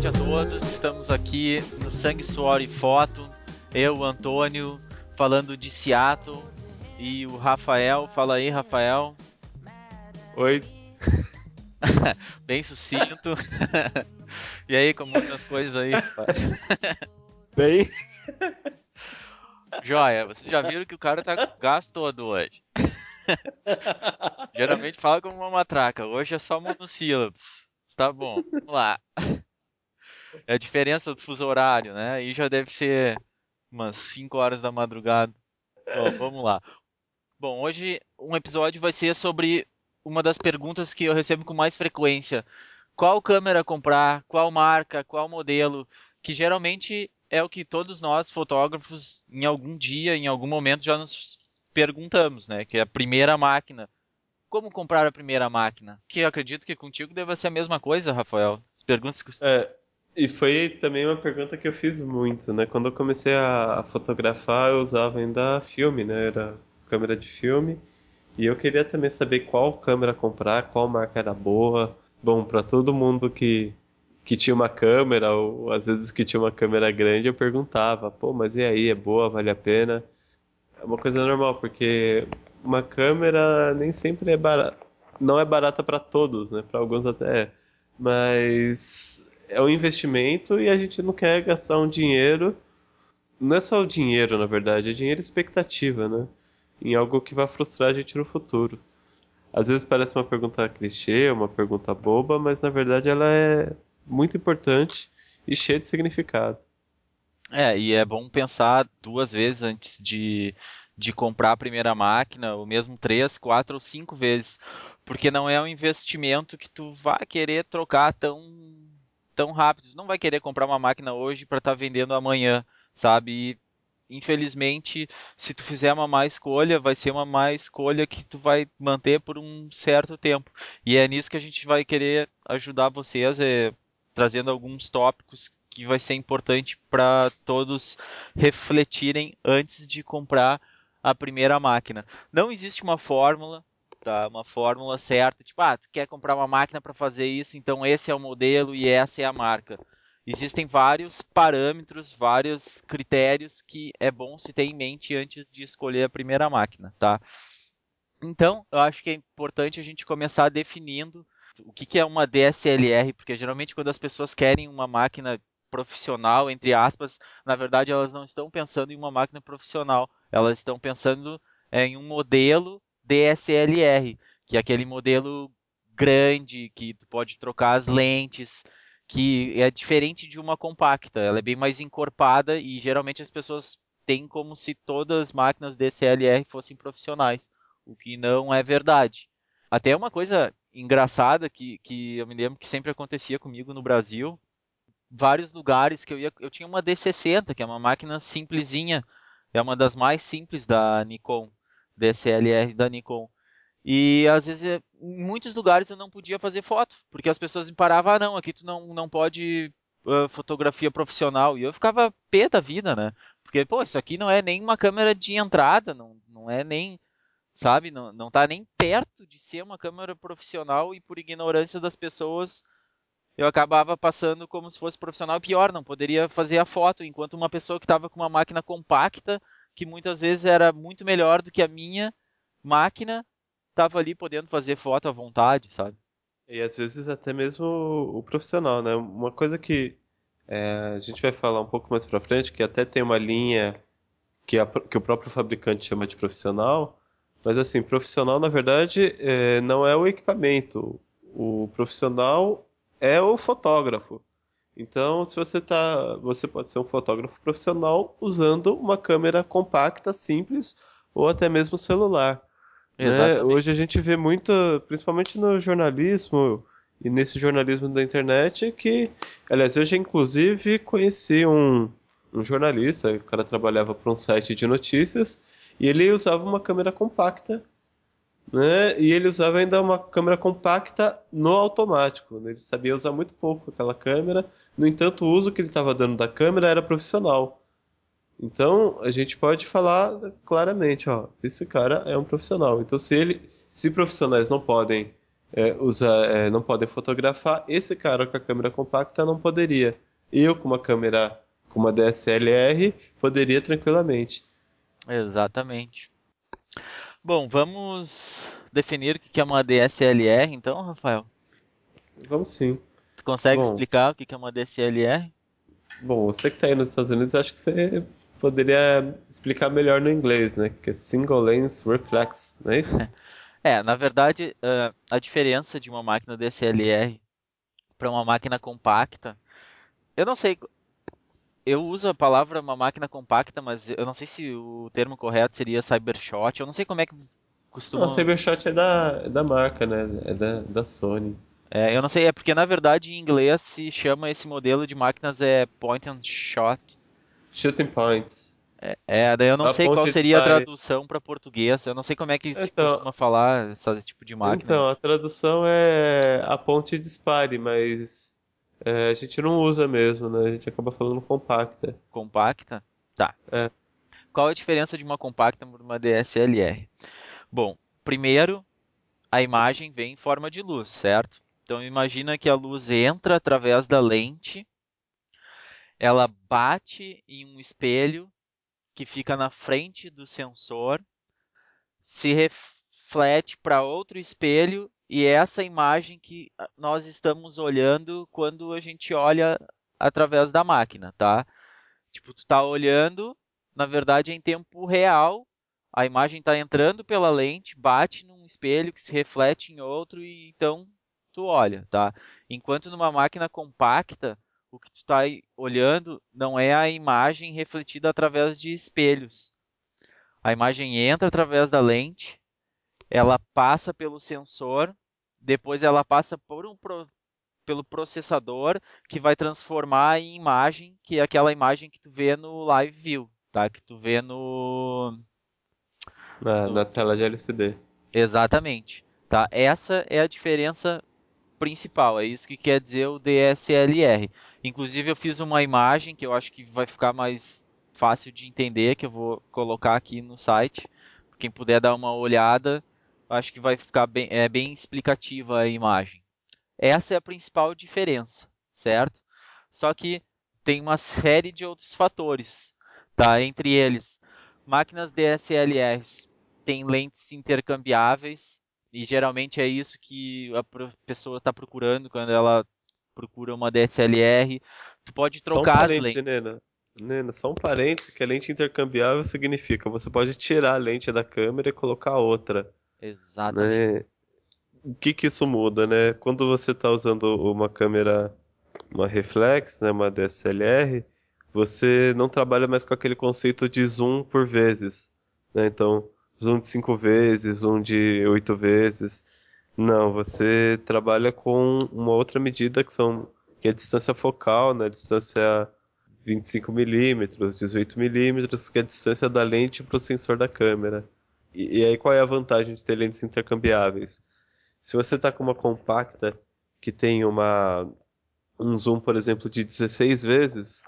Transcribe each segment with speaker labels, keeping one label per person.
Speaker 1: tarde a todos. Estamos aqui no Sangue, Suor e Foto. Eu, o Antônio, falando de Seattle. E o Rafael. Fala aí, Rafael.
Speaker 2: Oi,
Speaker 1: Bem sucinto. E aí, como andam as coisas aí, Rafael?
Speaker 2: bem.
Speaker 1: Joia, vocês já viram que o cara tá com o gás todo hoje. Geralmente fala como uma matraca. Hoje é só monossílabos. Tá bom, vamos lá. É a diferença do fuso horário, né? Aí já deve ser umas 5 horas da madrugada. Bom, vamos lá. Bom, hoje um episódio vai ser sobre uma das perguntas que eu recebo com mais frequência. Qual câmera comprar? Qual marca? Qual modelo? Que geralmente é o que todos nós, fotógrafos, em algum dia, em algum momento já nos perguntamos, né? Que é a primeira máquina. Como comprar a primeira máquina? Que eu acredito que contigo deva ser a mesma coisa, Rafael. As perguntas que...
Speaker 2: É, e foi também uma pergunta que eu fiz muito, né? Quando eu comecei a fotografar, eu usava ainda filme, né? Era câmera de filme. E eu queria também saber qual câmera comprar, qual marca era boa. Bom, para todo mundo que tinha uma câmera, ou às vezes que tinha uma câmera grande, eu perguntava, pô, mas e aí, é boa, vale a pena? É uma coisa normal, porque uma câmera nem sempre é barata, não é barata para todos, né? Para alguns até é. Mas é um investimento e a gente não quer gastar um dinheiro. Não é só o dinheiro, na verdade, é dinheiro e expectativa, né? Em algo que vai frustrar a gente no futuro. Às vezes parece uma pergunta clichê, uma pergunta boba, mas na verdade ela é muito importante e cheia de significado.
Speaker 1: É, e é bom pensar duas vezes antes de comprar a primeira máquina, ou mesmo três, quatro ou cinco vezes, porque não é um investimento que tu vai querer trocar tão rápido. Tu não vai querer comprar uma máquina hoje para estar vendendo amanhã, sabe? E, infelizmente, se tu fizer uma má escolha, vai ser uma má escolha que tu vai manter por um certo tempo. E é nisso que a gente vai querer ajudar vocês, trazendo alguns tópicos que vai ser importante para todos refletirem antes de comprar a primeira máquina. Não existe uma fórmula, tá? Uma fórmula certa, tipo, tu quer comprar uma máquina para fazer isso, então esse é o modelo e essa é a marca. Existem vários parâmetros, vários critérios que é bom se ter em mente antes de escolher a primeira máquina, tá? Então, eu acho que é importante a gente começar definindo o que é uma DSLR, porque geralmente quando as pessoas querem uma máquina profissional, entre aspas, na verdade elas não estão pensando em uma máquina profissional, elas estão pensando em um modelo DSLR, que é aquele modelo grande, que tu pode trocar as lentes, que é diferente de uma compacta, ela é bem mais encorpada e geralmente as pessoas têm como se todas as máquinas DSLR fossem profissionais, o que não é verdade. Até uma coisa engraçada que eu me lembro que sempre acontecia comigo no Brasil, vários lugares que eu ia, eu tinha uma D60, que é uma máquina simplesinha, é uma das mais simples da Nikon, DSLR da Nikon. E às vezes, em muitos lugares eu não podia fazer foto, porque as pessoas me paravam, não, aqui tu não pode fotografia profissional. E eu ficava pé da vida, né? Porque, pô, isso aqui não é nem uma câmera de entrada, não é nem, sabe, não tá nem perto de ser uma câmera profissional e por ignorância das pessoas eu acabava passando como se fosse profissional. Pior, não poderia fazer a foto, enquanto uma pessoa que estava com uma máquina compacta, que muitas vezes era muito melhor do que a minha máquina, estava ali podendo fazer foto à vontade, sabe?
Speaker 2: E às vezes até mesmo o profissional, né? Uma coisa que a gente vai falar um pouco mais pra frente, que até tem uma linha que o próprio fabricante chama de profissional, mas assim, profissional na verdade não é o equipamento. O profissional é o fotógrafo. Então, se você você pode ser um fotógrafo profissional usando uma câmera compacta, simples, ou até mesmo celular, né? Hoje a
Speaker 1: Exatamente.
Speaker 2: gente vê muito, principalmente no jornalismo e nesse jornalismo da internet, que, aliás, eu já inclusive conheci um jornalista, o cara trabalhava para um site de notícias e ele usava uma câmera compacta, né? E ele usava ainda uma câmera compacta no automático, né? Ele sabia usar muito pouco aquela câmera, no entanto, o uso que ele estava dando da câmera era profissional. Então, a gente pode falar claramente, ó, esse cara é um profissional. Então, se profissionais não podem não podem fotografar. Esse cara com a câmera compacta não poderia. Eu com uma câmera com uma DSLR poderia tranquilamente.
Speaker 1: Exatamente. Bom, vamos definir o que é uma DSLR, então, Rafael.
Speaker 2: Vamos sim.
Speaker 1: Tu consegue
Speaker 2: Bom,
Speaker 1: explicar o que é uma DSLR?
Speaker 2: você que está aí nos Estados Unidos, acho que você poderia explicar melhor no inglês, né? Que é Single Lens Reflex, não é isso?
Speaker 1: Na verdade, a diferença de uma máquina DSLR para uma máquina compacta, eu não sei, eu uso a palavra uma máquina compacta, mas eu não sei se o termo correto seria Cybershot, eu não sei como é que
Speaker 2: Não, o
Speaker 1: costuma.
Speaker 2: Cybershot é da marca, né? É da Sony.
Speaker 1: Eu não sei, é porque na verdade em inglês se chama esse modelo de máquinas point and shot.
Speaker 2: Shooting Points.
Speaker 1: Daí eu não
Speaker 2: A
Speaker 1: sei qual
Speaker 2: ponte de
Speaker 1: seria a
Speaker 2: dispare.
Speaker 1: tradução para português, eu não sei como é que se
Speaker 2: Então,
Speaker 1: costuma falar esse tipo de máquina
Speaker 2: então, a tradução é a ponte de dispare, mas a gente não usa mesmo, né? A gente acaba falando compacta.
Speaker 1: compacta. Tá.
Speaker 2: É,
Speaker 1: Qual a diferença de uma compacta para uma DSLR? Bom, primeiro, a imagem vem em forma de luz, certo? Então imagina que a luz entra através da lente, ela bate em um espelho que fica na frente do sensor, se reflete para outro espelho e é essa imagem que nós estamos olhando quando a gente olha através da máquina, tá? Tipo, tu tá olhando, na verdade é em tempo real, a imagem está entrando pela lente, bate num espelho que se reflete em outro e então tu olha, tá? Enquanto numa máquina compacta, o que tu está olhando não é a imagem refletida através de espelhos. A imagem entra através da lente, ela passa pelo sensor, depois ela passa pelo processador que vai transformar em imagem, que é aquela imagem que tu vê no Live View, tá? Que tu vê
Speaker 2: na
Speaker 1: no...
Speaker 2: tela de LCD.
Speaker 1: Exatamente, tá? Essa é a diferença principal, é isso que quer dizer o DSLR. Inclusive eu fiz uma imagem que eu acho que vai ficar mais fácil de entender, que eu vou colocar aqui no site. Quem puder dar uma olhada, acho que vai ficar bem explicativa a imagem. Essa é a principal diferença, certo? Só que tem uma série de outros fatores, tá? Entre eles, máquinas DSLRs têm lentes intercambiáveis e geralmente é isso que a pessoa está procurando quando ela procura uma DSLR. Tu pode
Speaker 2: Só um
Speaker 1: trocar as
Speaker 2: parêntese,
Speaker 1: lentes.
Speaker 2: Nena. Nena, só um parêntese que a lente intercambiável significa você pode tirar a lente da câmera e colocar outra,
Speaker 1: Exatamente.
Speaker 2: né? O que que isso muda, né? Quando você está usando uma câmera, uma reflex, né, uma DSLR, você não trabalha mais com aquele conceito de zoom por vezes, né? Então, zoom de 5 vezes, zoom de 8 vezes. Não, você trabalha com uma outra medida que é a distância focal, né? Distância 25 milímetros, 18 milímetros, que é a distância da lente para o sensor da câmera. E aí qual é a vantagem de ter lentes intercambiáveis? Se você está com uma compacta que tem um zoom, por exemplo, de 16 vezes,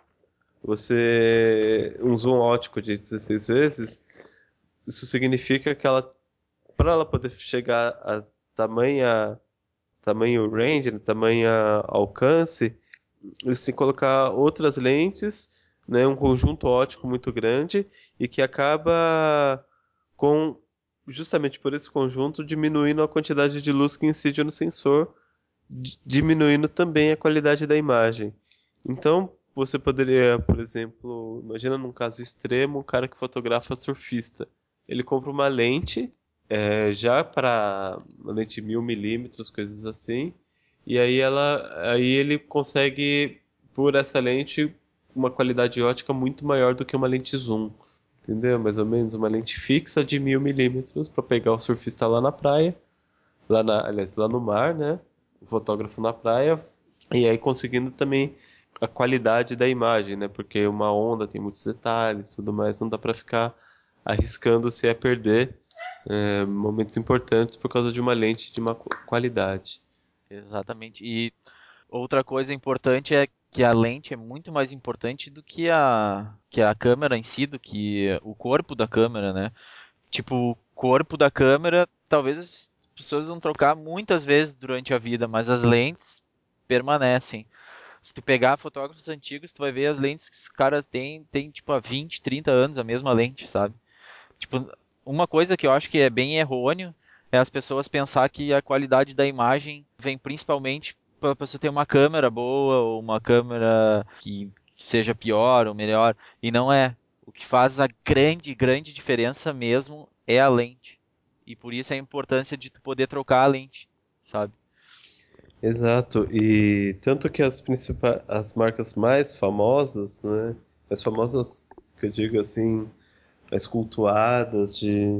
Speaker 2: um zoom ótico de 16 vezes, isso significa que para ela poder chegar a tamanha, tamanho range, né, tamanha alcance, eles têm que colocar outras lentes, né, um conjunto óptico muito grande e que acaba com, justamente por esse conjunto, diminuindo a quantidade de luz que incide no sensor, diminuindo também a qualidade da imagem. Então, você poderia, por exemplo, imagina num caso extremo, um cara que fotografa surfista. Ele compra uma lente, já para uma lente de 1000 milímetros, coisas assim, e aí ele consegue, por essa lente, uma qualidade ótica muito maior do que uma lente zoom. Entendeu? Mais ou menos uma lente fixa de 1000 milímetros para pegar o surfista lá na praia, aliás, lá no mar, né? O fotógrafo na praia, e aí conseguindo também a qualidade da imagem, né? Porque uma onda tem muitos detalhes, tudo mais, não dá para ficar arriscando se é perder momentos importantes por causa de uma lente de má qualidade.
Speaker 1: Exatamente. E outra coisa importante é que a lente é muito mais importante do que a câmera em si, do que o corpo da câmera, né? Tipo, o corpo da câmera, talvez pessoas vão trocar muitas vezes durante a vida, mas as lentes permanecem. Se tu pegar fotógrafos antigos, tu vai ver as lentes que os caras têm tipo há 20, 30 anos a mesma lente, sabe? Tipo, uma coisa que eu acho que é bem errôneo é as pessoas pensar que a qualidade da imagem vem principalmente para pessoa ter uma câmera boa ou uma câmera que seja pior ou melhor, e não é. O que faz a grande, grande diferença mesmo é a lente. E por isso a importância de tu poder trocar a lente, sabe?
Speaker 2: Exato, e tanto que as principais, as marcas mais famosas, né? Mais famosas que eu digo assim, mais cultuadas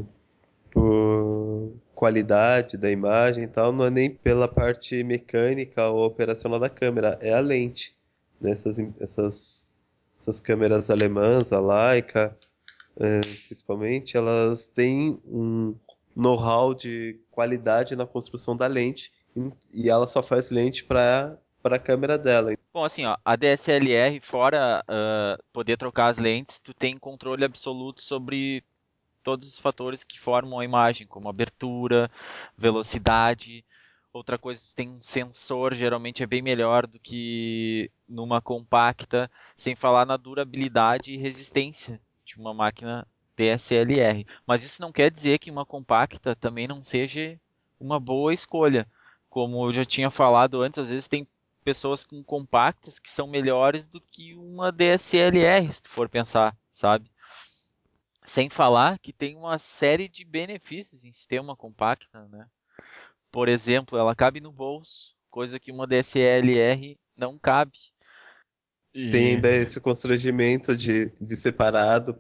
Speaker 2: por qualidade da imagem e tal, não é nem pela parte mecânica ou operacional da câmera, é a lente. Né? Essas câmeras alemãs, a Leica, principalmente, elas têm um know-how de qualidade na construção da lente e ela só faz lente para a câmera dela.
Speaker 1: Bom, assim, ó, a DSLR, fora poder trocar as lentes, tu tem controle absoluto sobre todos os fatores que formam a imagem, como abertura, velocidade. Outra coisa, tu tem um sensor, geralmente é bem melhor do que numa compacta, sem falar na durabilidade e resistência de uma máquina DSLR. Mas isso não quer dizer que uma compacta também não seja uma boa escolha. Como eu já tinha falado antes, às vezes tem pessoas com compactas que são melhores do que uma DSLR, se tu for pensar, sabe? Sem falar que tem uma série de benefícios em se ter uma compacta, né? Por exemplo, ela cabe no bolso, coisa que uma DSLR não cabe.
Speaker 2: Tem
Speaker 1: E
Speaker 2: ainda esse constrangimento de separado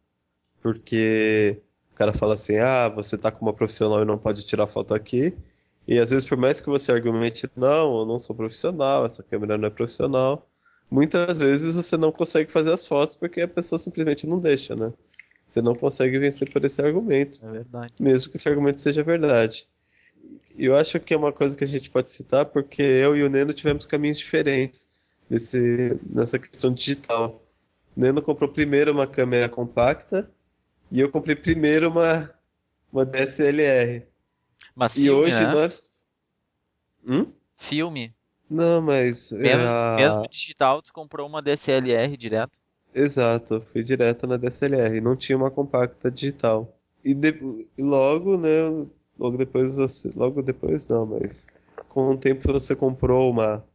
Speaker 2: porque o cara fala assim, ah, você tá com uma profissional e não pode tirar foto aqui. E às vezes, por mais que você argumente, não, eu não sou profissional, essa câmera não é profissional, muitas vezes você não consegue fazer as fotos porque a pessoa simplesmente não deixa, né? Você não consegue vencer por esse argumento,
Speaker 1: é verdade.
Speaker 2: mesmo que esse argumento seja verdade. E eu acho que é uma coisa que a gente pode citar porque eu e o Neno tivemos caminhos diferentes nessa questão digital. O Neno comprou primeiro uma câmera compacta e eu comprei primeiro uma DSLR.
Speaker 1: Mas
Speaker 2: E
Speaker 1: filme,
Speaker 2: hoje
Speaker 1: né?
Speaker 2: nós. Hum?
Speaker 1: Filme.
Speaker 2: Não, mas.
Speaker 1: Mesmo digital, tu comprou uma DSLR direto.
Speaker 2: Exato, eu fui direto na DSLR. Não tinha uma compacta digital. E logo, né? Logo depois você. Logo depois não, mas. Com o tempo você comprou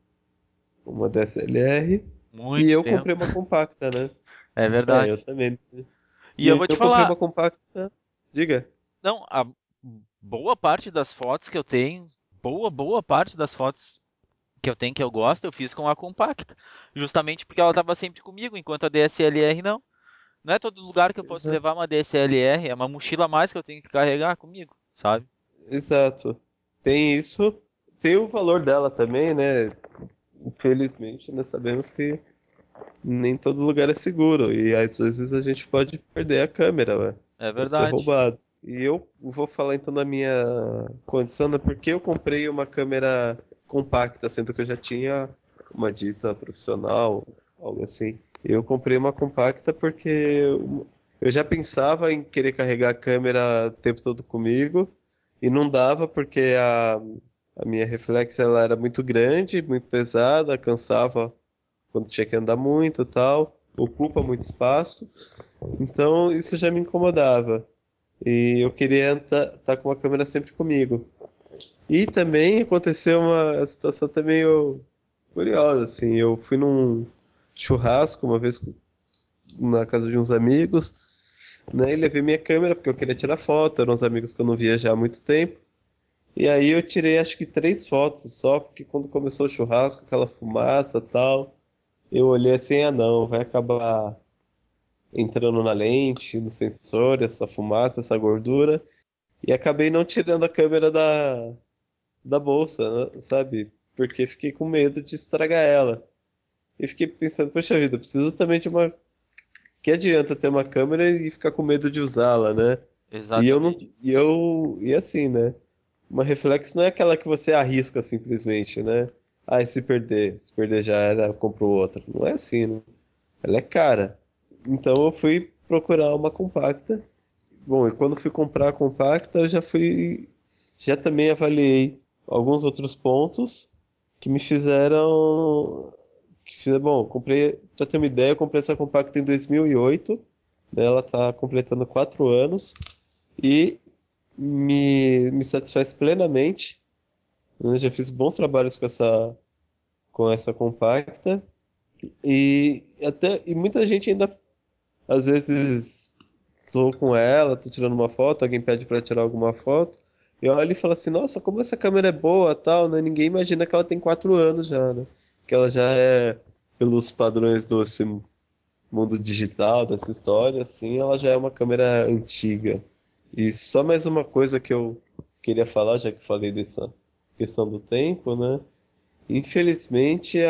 Speaker 2: uma DSLR e
Speaker 1: Muito
Speaker 2: eu
Speaker 1: tempo.
Speaker 2: comprei uma compacta, né?
Speaker 1: É
Speaker 2: É, eu
Speaker 1: verdade.
Speaker 2: também.
Speaker 1: E eu
Speaker 2: E
Speaker 1: vou te
Speaker 2: eu comprei
Speaker 1: falar,
Speaker 2: uma compacta. Diga.
Speaker 1: não, a boa parte das fotos que eu tenho, boa parte das fotos que eu tenho que eu gosto, eu fiz com a compacta. Justamente porque ela estava sempre comigo, enquanto a DSLR não. Não é todo lugar que eu posso
Speaker 2: Exa-
Speaker 1: levar uma DSLR, é uma mochila a mais que eu tenho que carregar comigo, sabe?
Speaker 2: Exato. Tem isso. Tem o valor dela também, né? Infelizmente, nós sabemos que nem todo lugar é seguro e às vezes a gente pode perder a câmera, ué.
Speaker 1: É
Speaker 2: Pode ser
Speaker 1: verdade.
Speaker 2: roubado. E eu vou falar então da minha condição, né? Porque eu comprei uma câmera compacta, sendo que eu já tinha uma dita profissional, algo assim. Eu comprei uma compacta porque eu já pensava em querer carregar a câmera o tempo todo comigo e não dava porque a minha reflex ela era muito grande, muito pesada, cansava quando tinha que andar muito e tal, ocupa muito espaço. Então isso já me incomodava. E eu queria estar com uma câmera sempre comigo. E também aconteceu uma situação até meio curiosa, assim. Eu fui num churrasco uma vez na casa de uns amigos, né? E levei minha câmera porque eu queria tirar foto. Eram uns amigos que eu não via já há muito tempo. E aí eu tirei acho que 3 fotos só, porque quando começou o churrasco, aquela fumaça e tal, eu olhei assim, ah não, vai acabar entrando na lente, no sensor, essa fumaça, essa gordura. E acabei não tirando a câmera da bolsa, né, sabe? Porque fiquei com medo de estragar ela. E fiquei pensando, poxa vida, eu preciso também de uma. Que adianta ter uma câmera e ficar com medo de usá-la, né? E eu não.
Speaker 1: Exatamente.
Speaker 2: E assim, né? Uma reflex não é aquela que você arrisca simplesmente, né? Ah, e se perder já era, eu compro outra. Não é assim, né? Ela é cara. Então eu fui procurar uma compacta. Bom, e quando fui comprar a compacta, eu já fui Já também avaliei alguns outros pontos que me fizeram. Bom, comprei, pra ter uma ideia, eu comprei essa compacta em 2008, né? Ela está completando 4 anos e me satisfaz plenamente. Eu já fiz bons trabalhos com essa compacta e muita gente ainda às vezes tô com ela, tô tirando uma foto, alguém pede para tirar alguma foto. E olha e fala assim, nossa, como essa câmera é boa, tal, né? Ninguém imagina que ela tem 4 anos já, né? Que ela já é, pelos padrões desse mundo digital, dessa história, assim, ela já é uma câmera antiga. E só mais uma coisa que eu queria falar, já que falei dessa questão do tempo, né? Infelizmente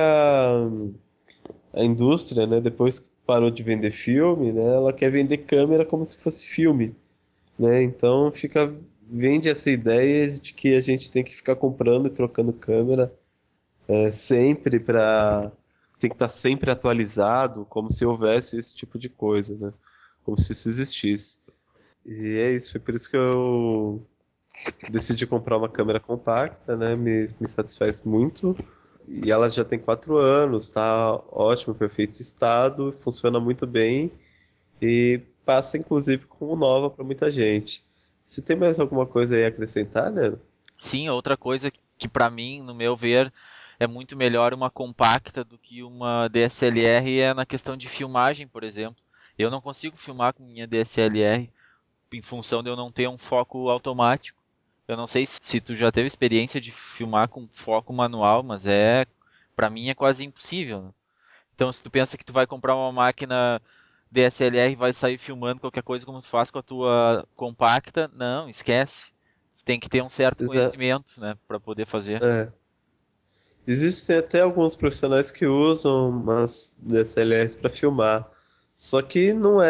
Speaker 2: a indústria, né, depois que parou de vender filme, né, ela quer vender câmera como se fosse filme, né? Então vende essa ideia de que a gente tem que ficar comprando e trocando câmera sempre para tem que estar sempre atualizado, como se houvesse esse tipo de coisa, né? Como se isso existisse. E é isso, foi por isso que eu decidi comprar uma câmera compacta, né? Me satisfaz muito. E ela já tem 4 anos, tá ótimo, perfeito estado, funciona muito bem e passa inclusive como nova para muita gente. Se tem mais alguma coisa aí a acrescentar, né?
Speaker 1: Sim, outra coisa que para mim, no meu ver, é muito melhor uma compacta do que uma DSLR é na questão de filmagem, por exemplo. Eu não consigo filmar com minha DSLR em função de eu não ter um foco automático. Eu não sei se tu já teve experiência de filmar com foco manual, mas para mim é quase impossível, né? Então, se tu pensa que tu vai comprar uma máquina DSLR e vai sair filmando qualquer coisa como tu faz com a tua compacta, não, esquece. Tu tem que ter um certo
Speaker 2: Exa
Speaker 1: conhecimento, né, para poder fazer.
Speaker 2: é. Existem até alguns profissionais que usam umas DSLRs para filmar, só que não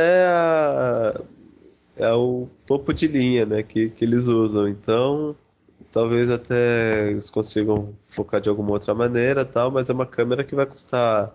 Speaker 2: é o topo de linha, né, que eles usam. Então, talvez até eles consigam focar de alguma outra maneira, tal, mas é uma câmera que vai custar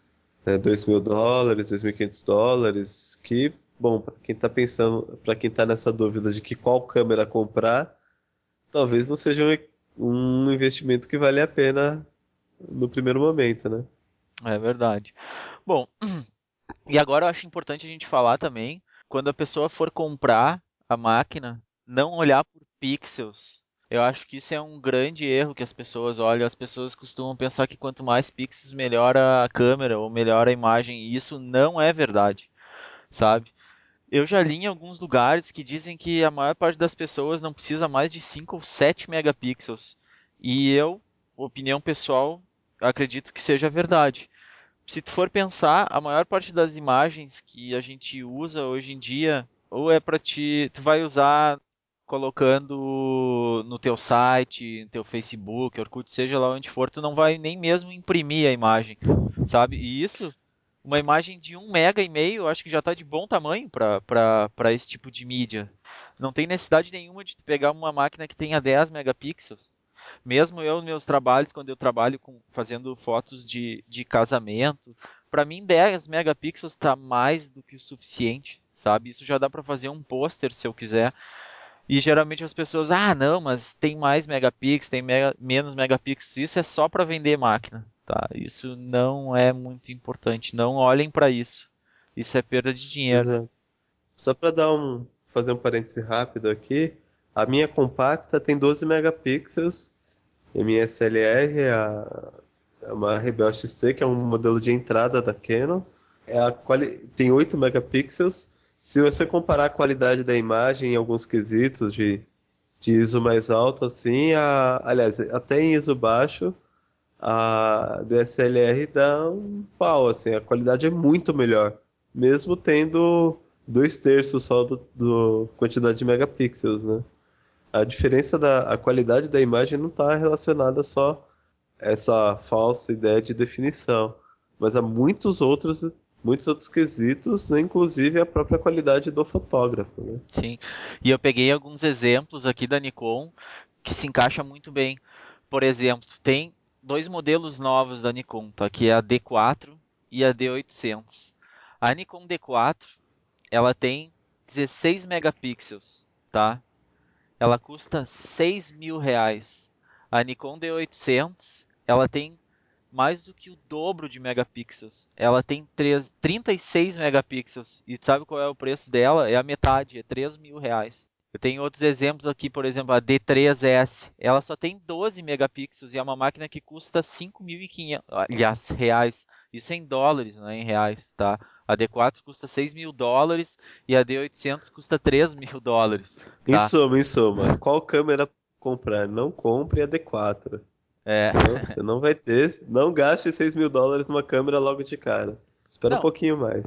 Speaker 2: $2.000, $2.500, que, bom, para quem tá pensando, para quem tá nessa dúvida de que qual câmera comprar, talvez não seja um investimento que vale a pena no primeiro momento, né?
Speaker 1: É verdade. Bom, e agora eu acho importante a gente falar também, quando a pessoa for comprar a máquina, não olhar por pixels. Eu acho que isso é um grande erro que as pessoas olham. As pessoas costumam pensar que quanto mais pixels, melhor a câmera ou melhor a imagem, e isso não é verdade, sabe? Eu já li em alguns lugares que dizem que a maior parte das pessoas não precisa mais de 5 ou 7 megapixels. E eu, opinião pessoal, acredito que seja verdade. Se tu for pensar, a maior parte das imagens que a gente usa hoje em dia, ou é para tu vai usar colocando no teu site, no teu Facebook, Orkut, seja lá onde for, tu não vai nem mesmo imprimir a imagem, sabe? E isso, uma imagem de 1,5 mega, eu acho que já está de bom tamanho para esse tipo de mídia. Não tem necessidade nenhuma de tu pegar uma máquina que tenha 10 megapixels. Mesmo eu, nos meus trabalhos, quando eu trabalho fazendo fotos de casamento, para mim 10 megapixels está mais do que o suficiente, sabe? Isso já dá para fazer um pôster se eu quiser. E geralmente as pessoas, ah, não, mas tem mais megapixels, tem menos megapixels. Isso é só para vender máquina, tá? Isso não é muito importante. Não olhem para isso. Isso é perda de dinheiro.
Speaker 2: Exato. Só para fazer um parêntese rápido aqui, a minha compacta tem 12 megapixels, e a minha SLR é uma Rebel XT, que é um modelo de entrada da Canon. Tem 8 megapixels. Se você comparar a qualidade da imagem em alguns quesitos de ISO mais alto, assim, aliás, até em ISO baixo, a DSLR dá um pau, assim, a qualidade é muito melhor, mesmo tendo 2/3 só do quantidade de megapixels, né? A diferença a qualidade da imagem não está relacionada só a essa falsa ideia de definição, mas a muitos outros quesitos, né, inclusive a própria qualidade do fotógrafo, né?
Speaker 1: Sim. E eu peguei alguns exemplos aqui da Nikon que se encaixa muito bem. Por exemplo, tem dois modelos novos da Nikon, tá? Que é a D4 e a D800. A Nikon D4, ela tem 16 megapixels, tá? ela custa R$ 6.000. A Nikon D800, ela tem mais do que o dobro de megapixels. Ela tem 36 megapixels. E sabe qual é o preço dela? É a metade, é R$ 3.000. Eu tenho outros exemplos aqui, por exemplo, a D3S. Ela só tem 12 megapixels e é uma máquina que custa 5.500, aliás, reais. Isso é em dólares, não é em reais, tá? A D4 custa US$ 6.000 e a D800 custa US$ 3.000, tá?
Speaker 2: Em suma, qual câmera comprar? Não compre a D4.
Speaker 1: É,
Speaker 2: Entendeu? Você não vai ter. Não gaste US$ 6.000 numa câmera logo de cara. Espera um
Speaker 1: não,
Speaker 2: pouquinho mais.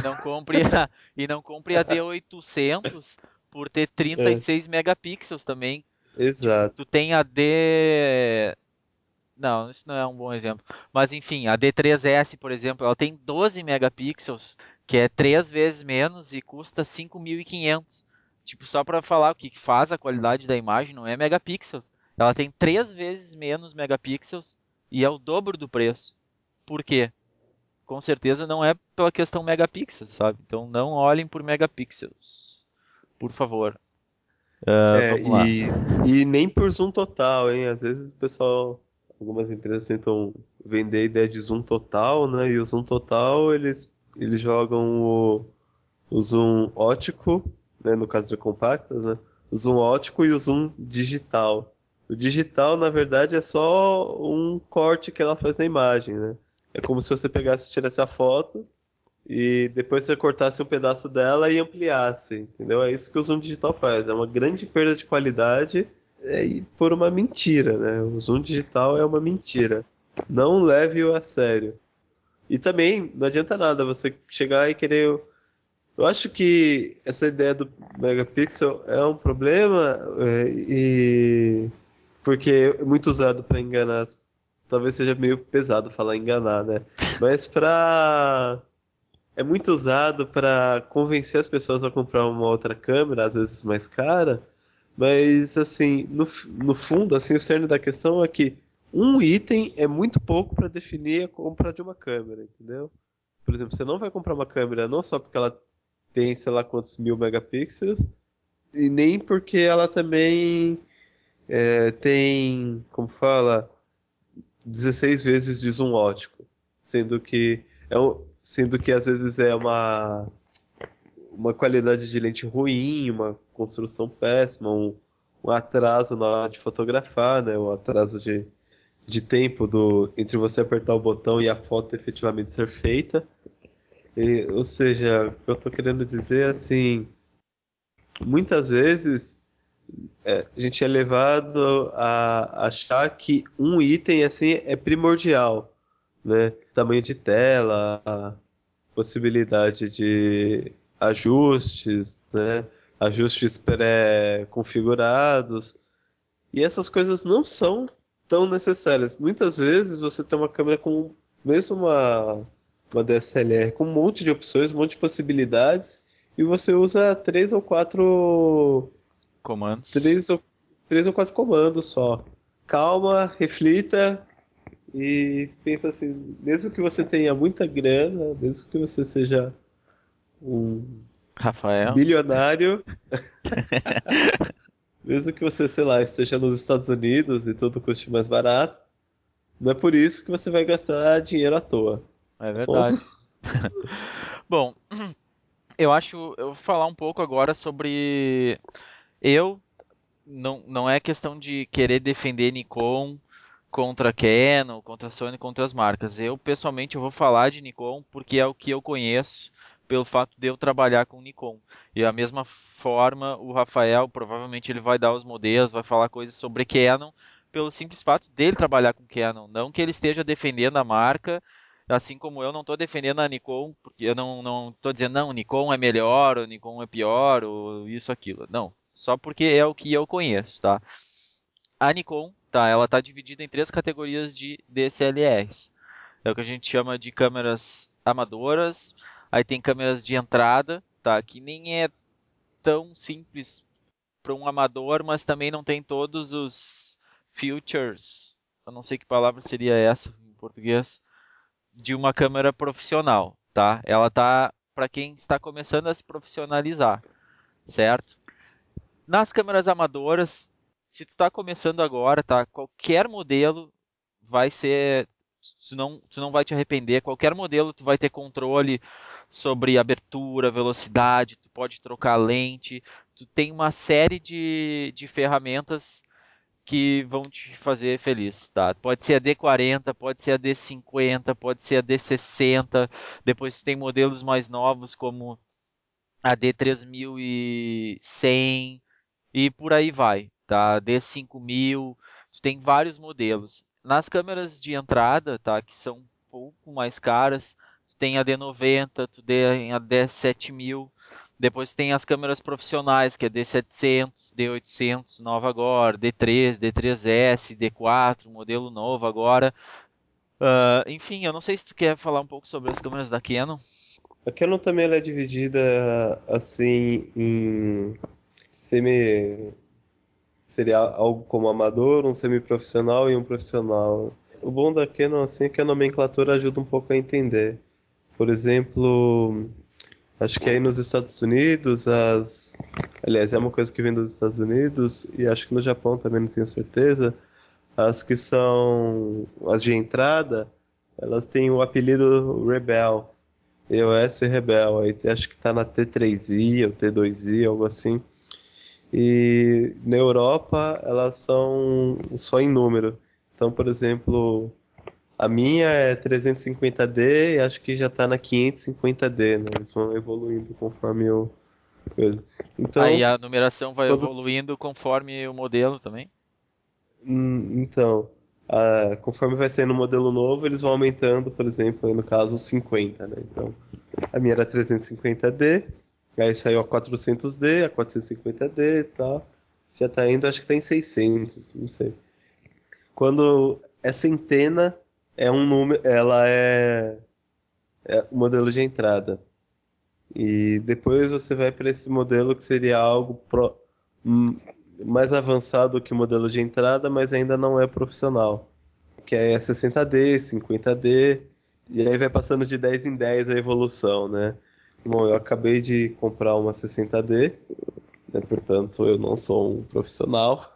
Speaker 1: e não compre a D800 por ter
Speaker 2: É,
Speaker 1: 36 megapixels também. Tipo,
Speaker 2: exato.
Speaker 1: tu tem a D. Não, isso não é um bom exemplo. Mas enfim, a D3S, por exemplo, ela tem 12 megapixels, que é 3 vezes menos e custa 5.500. Tipo, só para falar o que faz a qualidade da imagem, não é megapixels. Ela tem 3 vezes menos megapixels e é o dobro do preço. Por quê? Com certeza não é pela questão megapixels, sabe? Então não olhem por megapixels, por favor.
Speaker 2: É,
Speaker 1: Vamos lá.
Speaker 2: e nem por zoom total, hein? Às vezes o pessoal, algumas empresas tentam vender a ideia de zoom total, né? E o zoom total, eles jogam o zoom ótico, né? No caso de compactas, né? O zoom ótico e o zoom digital. O digital, na verdade, é só um corte que ela faz na imagem, né? É como se você pegasse e tirasse a foto e depois você cortasse um pedaço dela e ampliasse, entendeu? É isso que o zoom digital faz. É uma grande perda de qualidade e por uma mentira, né? O zoom digital é uma mentira. Não leve-o a sério. E também não adianta nada você chegar e querer. Eu acho que essa ideia do megapixel é um problema e porque é muito usado para enganar. Talvez seja meio pesado falar enganar, né? Mas para é muito usado para convencer as pessoas a comprar uma outra câmera, às vezes mais cara, mas assim, no fundo, assim, o cerne da questão é que um item é muito pouco para definir a compra de uma câmera, entendeu? Por exemplo, você não vai comprar uma câmera não só porque ela tem, sei lá quantos mil megapixels, e nem porque ela também tem, como fala, 16 vezes de zoom ótico, sendo que sendo que às vezes é uma qualidade de lente ruim, uma construção péssima, um atraso na hora de fotografar, né? Um atraso de tempo entre você apertar o botão e a foto efetivamente ser feita. Ou seja, o que eu estou querendo dizer é assim, muitas vezes a gente é levado a achar que um item assim é primordial, né? Tamanho de tela, possibilidade de ajustes, né? Ajustes pré-configurados. E essas coisas não são tão necessárias. Muitas vezes você tem uma câmera com mesmo uma DSLR com um monte de opções, um monte de possibilidades, e você usa
Speaker 1: Comandos.
Speaker 2: três ou, três ou quatro comandos só. Calma, reflita e pensa assim, mesmo que você tenha muita grana, mesmo que você seja um
Speaker 1: Rafael.
Speaker 2: bilionário, mesmo que você, sei lá, esteja nos Estados Unidos e tudo custe mais barato, não é por isso que você vai gastar dinheiro à toa,
Speaker 1: É
Speaker 2: tá bom?
Speaker 1: verdade. Bom, eu vou falar um pouco agora sobre. Eu não é questão de querer defender Nikon contra Canon, contra Sony, contra as marcas. Eu pessoalmente eu vou falar de Nikon porque é o que eu conheço pelo fato de eu trabalhar com Nikon. E a mesma forma, o Rafael provavelmente ele vai dar os modelos, vai falar coisas sobre Canon pelo simples fato dele trabalhar com Canon, não que ele esteja defendendo a marca. Assim como eu não estou defendendo a Nikon, porque eu não estou dizendo, não, o Nikon é melhor, o Nikon é pior, ou isso, aquilo. Não, só porque é o que eu conheço, tá? A Nikon, tá, ela tá dividida em três categorias de DSLRs. É o que a gente chama de câmeras amadoras, aí tem câmeras de entrada, tá, que nem é tão simples para um amador, mas também não tem todos os features, eu não sei que palavra seria essa em português, de uma câmera profissional, tá? Ela tá para quem está começando a se profissionalizar, certo? Nas câmeras amadoras, se tu está começando agora, tá? Qualquer modelo vai ser, tu não vai te arrepender. Qualquer modelo tu vai ter controle sobre abertura, velocidade, tu pode trocar lente, tu tem uma série de ferramentas que vão te fazer feliz, tá? Pode ser a D40, pode ser a D50, pode ser a D60. Depois tem modelos mais novos como a D3100 e por aí vai, tá? D5000, tem vários modelos. Nas câmeras de entrada, tá? Que são um pouco mais caras, tu tem a D90, tu tem a D7000. Depois tem as câmeras profissionais, que é D700, D800, nova agora, D3, D3S, D4, modelo novo agora. Enfim, eu não sei se tu quer falar um pouco sobre as câmeras da Canon.
Speaker 2: A Canon também ela é dividida assim em semi seria algo como amador, um semiprofissional e um profissional. O bom da Canon assim é que a nomenclatura ajuda um pouco a entender. Por exemplo, acho que aí nos Estados Unidos aliás, é uma coisa que vem dos Estados Unidos e acho que no Japão também não tenho certeza. As que são as de entrada, elas têm o apelido Rebel. EOS Rebel, aí acho que tá na T3i ou T2i, algo assim. E na Europa elas são só em número. Então, por exemplo, a minha é 350D e acho que já tá na 550D, né? Eles vão evoluindo conforme eu.
Speaker 1: Aí
Speaker 2: Então,
Speaker 1: a numeração vai
Speaker 2: quando.
Speaker 1: evoluindo conforme o modelo também.
Speaker 2: Então, conforme vai saindo um modelo novo, eles vão aumentando, por exemplo, aí no caso, 50, né? Então, a minha era 350D, aí saiu a 400D, a 450D e tal. Já tá indo, acho que tá em 600, não sei. Quando é centena, é um número, é o modelo de entrada. E depois você vai para esse modelo que seria algo hum, mais avançado que o modelo de entrada, mas ainda não é profissional. Que é 60D, 50D, e aí vai passando de 10 em 10 a evolução, né? Bom, eu acabei de comprar uma 60D, né, portanto eu não sou um profissional.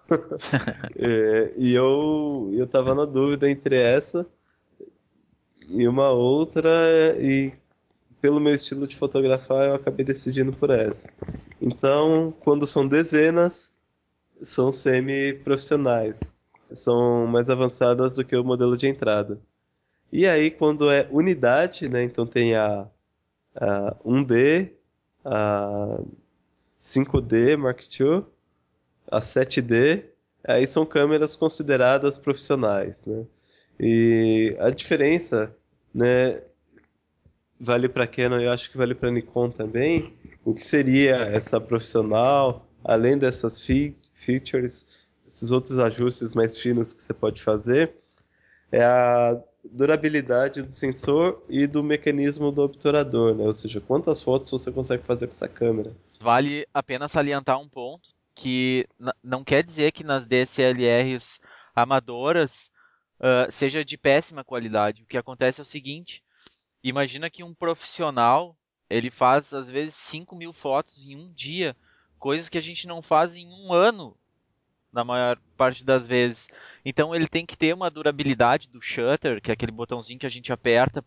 Speaker 2: E eu tava na dúvida entre essa e uma outra, e pelo meu estilo de fotografar eu acabei decidindo por essa. Então, quando são dezenas, são semi-profissionais. São mais avançadas do que o modelo de entrada. E aí, quando é unidade, né? Então tem a 1D, a 5D Mark II, a 7D, aí são câmeras consideradas profissionais, né? E a diferença, né, vale para Canon e eu acho que vale para Nikon também, o que seria essa profissional, além dessas features, esses outros ajustes mais finos que você pode fazer, é a durabilidade do sensor e do mecanismo do obturador, né? Ou seja, quantas fotos você consegue fazer com essa câmera.
Speaker 1: Vale a pena salientar um ponto que não quer dizer que nas DSLRs amadoras seja de péssima qualidade. O que acontece é o seguinte: imagina que um profissional ele faz às vezes 5.000 fotos em um dia, coisas que a gente não faz em um ano na maior parte das vezes. Então ele tem que ter uma durabilidade do shutter, que é aquele botãozinho que a gente aperta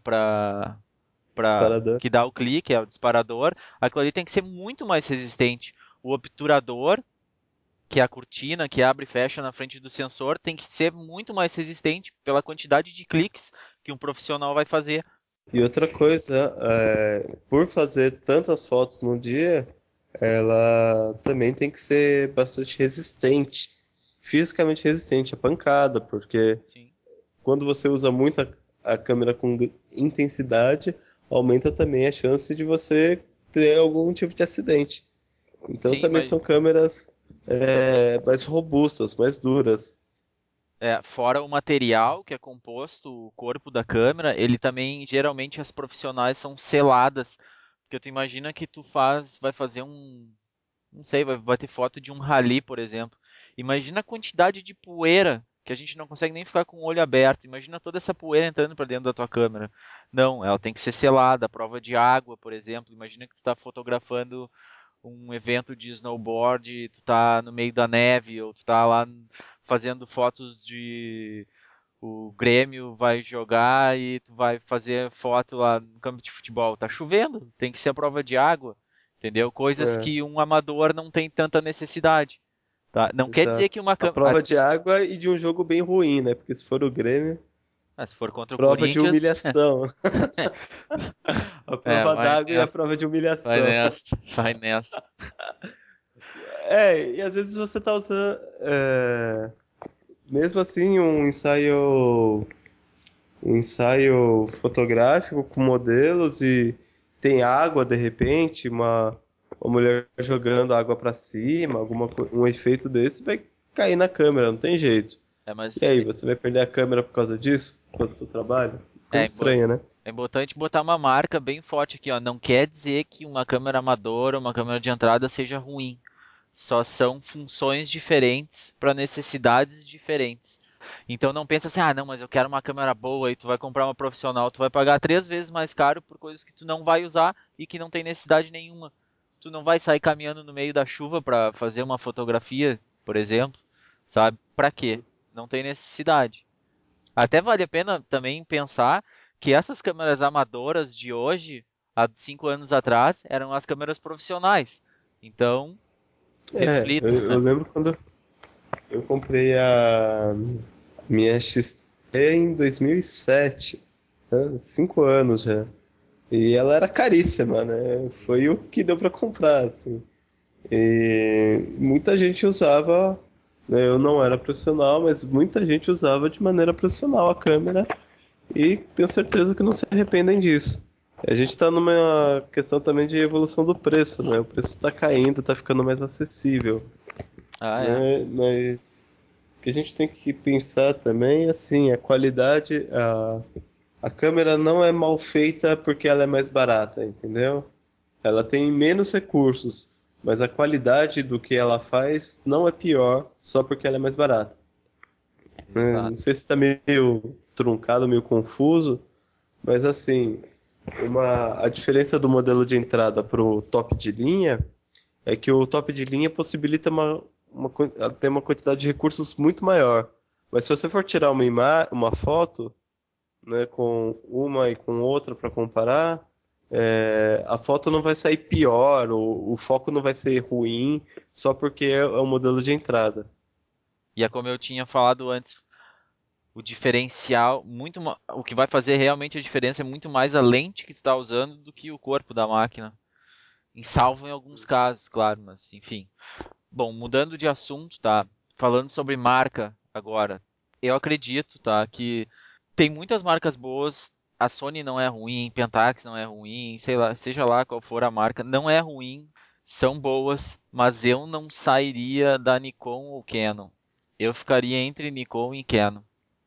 Speaker 1: para
Speaker 2: Disparador.
Speaker 1: que dá o clique, é o disparador. Aquilo ali tem que ser muito mais resistente. O obturador, que é a cortina que abre e fecha na frente do sensor, tem que ser muito mais resistente pela quantidade de cliques que um profissional vai fazer.
Speaker 2: E outra coisa, por fazer tantas fotos no dia, ela também tem que ser bastante resistente, fisicamente resistente à pancada, porque
Speaker 1: Sim.
Speaker 2: quando você usa muito a câmera com intensidade, aumenta também a chance de você ter algum tipo de acidente. Então
Speaker 1: Sim,
Speaker 2: também
Speaker 1: mas
Speaker 2: são câmeras mais robustas, mais duras.
Speaker 1: fora o material que é composto, o corpo da câmera, ele também, geralmente as profissionais são seladas. Porque tu imagina que vai fazer não sei, vai ter foto de um rally, por exemplo. Imagina a quantidade de poeira que a gente não consegue nem ficar com o olho aberto. Imagina toda essa poeira entrando para dentro da tua câmera. Não, ela tem que ser selada, a prova de água, por exemplo. Imagina que tu está fotografando um evento de snowboard, tu tá no meio da neve, ou tu tá lá fazendo fotos de o Grêmio vai jogar e tu vai fazer foto lá no campo de futebol. Tá chovendo, tem que ser a prova de água, entendeu? Coisas
Speaker 2: É,
Speaker 1: que um amador não tem tanta necessidade, tá? Não quer dizer
Speaker 2: exato.
Speaker 1: que uma
Speaker 2: A
Speaker 1: câmera...
Speaker 2: prova de água e de um jogo bem ruim, né? Porque se for o Grêmio,
Speaker 1: se for contra o
Speaker 2: prova de
Speaker 1: Corinthians,
Speaker 2: humilhação. A prova
Speaker 1: vai
Speaker 2: d'água e a
Speaker 1: nessa,
Speaker 2: prova de
Speaker 1: vai
Speaker 2: humilhação.
Speaker 1: nessa, vai nessa.
Speaker 2: É, e às vezes você tá usando. Mesmo assim, um ensaio fotográfico com modelos e tem água de repente, uma mulher jogando água pra cima, um efeito desse vai cair na câmera, não tem jeito.
Speaker 1: Mas
Speaker 2: E aí, você vai perder a câmera por causa disso? Por causa do seu trabalho?
Speaker 1: é,
Speaker 2: Coisa estranha, né?
Speaker 1: é importante botar uma marca bem forte aqui, ó. Não quer dizer que uma câmera amadora, uma câmera de entrada seja ruim. Só são funções diferentes para necessidades diferentes. Então não pensa assim, ah, não, mas eu quero uma câmera boa e tu vai comprar uma profissional, tu vai pagar 3 vezes mais caro por coisas que tu não vai usar e que não tem necessidade nenhuma. Tu não vai sair caminhando no meio da chuva para fazer uma fotografia, por exemplo, sabe? Para quê? Não tem necessidade. Até vale a pena também pensar que essas câmeras amadoras de hoje, há 5 anos atrás, eram as câmeras profissionais. Então,
Speaker 2: Eu,
Speaker 1: reflita.
Speaker 2: eu lembro quando eu comprei a minha XT em 2007, né? 5 anos já. E ela era caríssima, né? Foi o que deu pra comprar, assim. E muita gente usava, né? Eu não era profissional, mas muita gente usava de maneira profissional a câmera e tenho certeza que não se arrependem disso. A gente está numa questão também de evolução do preço, né? O preço está caindo, está ficando mais acessível,
Speaker 1: Ah, é.
Speaker 2: né? Mas o que a gente tem que pensar também, assim, a qualidade, a câmera não é mal feita porque ela é mais barata, entendeu? Ela tem menos recursos, mas a qualidade do que ela faz não é pior só porque ela é mais barata, né? Não
Speaker 1: Exato.
Speaker 2: sei se está meio truncado, meio confuso, mas assim, a diferença do modelo de entrada para o top de linha é que o top de linha possibilita ter uma quantidade de recursos muito maior. Mas se você for tirar uma foto, né, com uma e com outra para comparar, a foto não vai sair pior, o foco não vai ser ruim só porque é o modelo de entrada.
Speaker 1: E é como eu tinha falado antes, o diferencial, o que vai fazer realmente a diferença é muito mais a lente que tu está usando do que o corpo da máquina. Em salvo em alguns casos, claro, mas enfim. Bom, mudando de assunto, tá? Falando sobre marca agora. Eu acredito, tá, que tem muitas marcas boas. A Sony não é ruim, Pentax não é ruim, sei lá, seja lá qual for a marca, não é ruim, são boas, mas eu não sairia da Nikon ou Canon. Eu ficaria entre Nikon e Canon.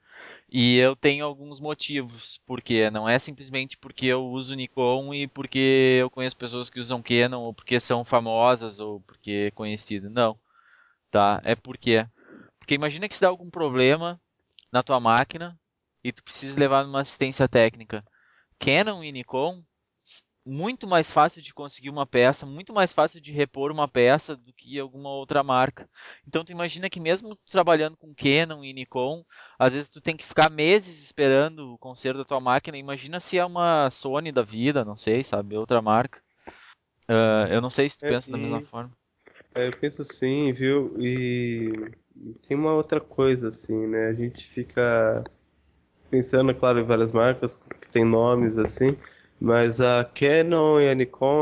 Speaker 1: E eu tenho alguns motivos, porque não é simplesmente porque eu uso Nikon e porque eu conheço pessoas que usam Canon, ou porque são famosas, ou porque é conhecido. Não, tá? É porque imagina que se dá algum problema na tua máquina e tu precisa levar numa assistência técnica. Canon e Nikon, muito mais fácil de conseguir uma peça, muito mais fácil de repor uma peça do que alguma outra marca. Então tu imagina que mesmo trabalhando com Canon e Nikon, às vezes tu tem que ficar meses esperando o conserto da tua máquina. Imagina se é uma Sony da vida, não sei, sabe, outra marca. Eu não sei se tu
Speaker 2: É,
Speaker 1: pensa da mesma forma.
Speaker 2: eu penso sim, viu? E tem uma outra coisa, assim, né? A gente fica pensando, claro, em várias marcas que tem nomes, assim, mas a Canon e a Nikon,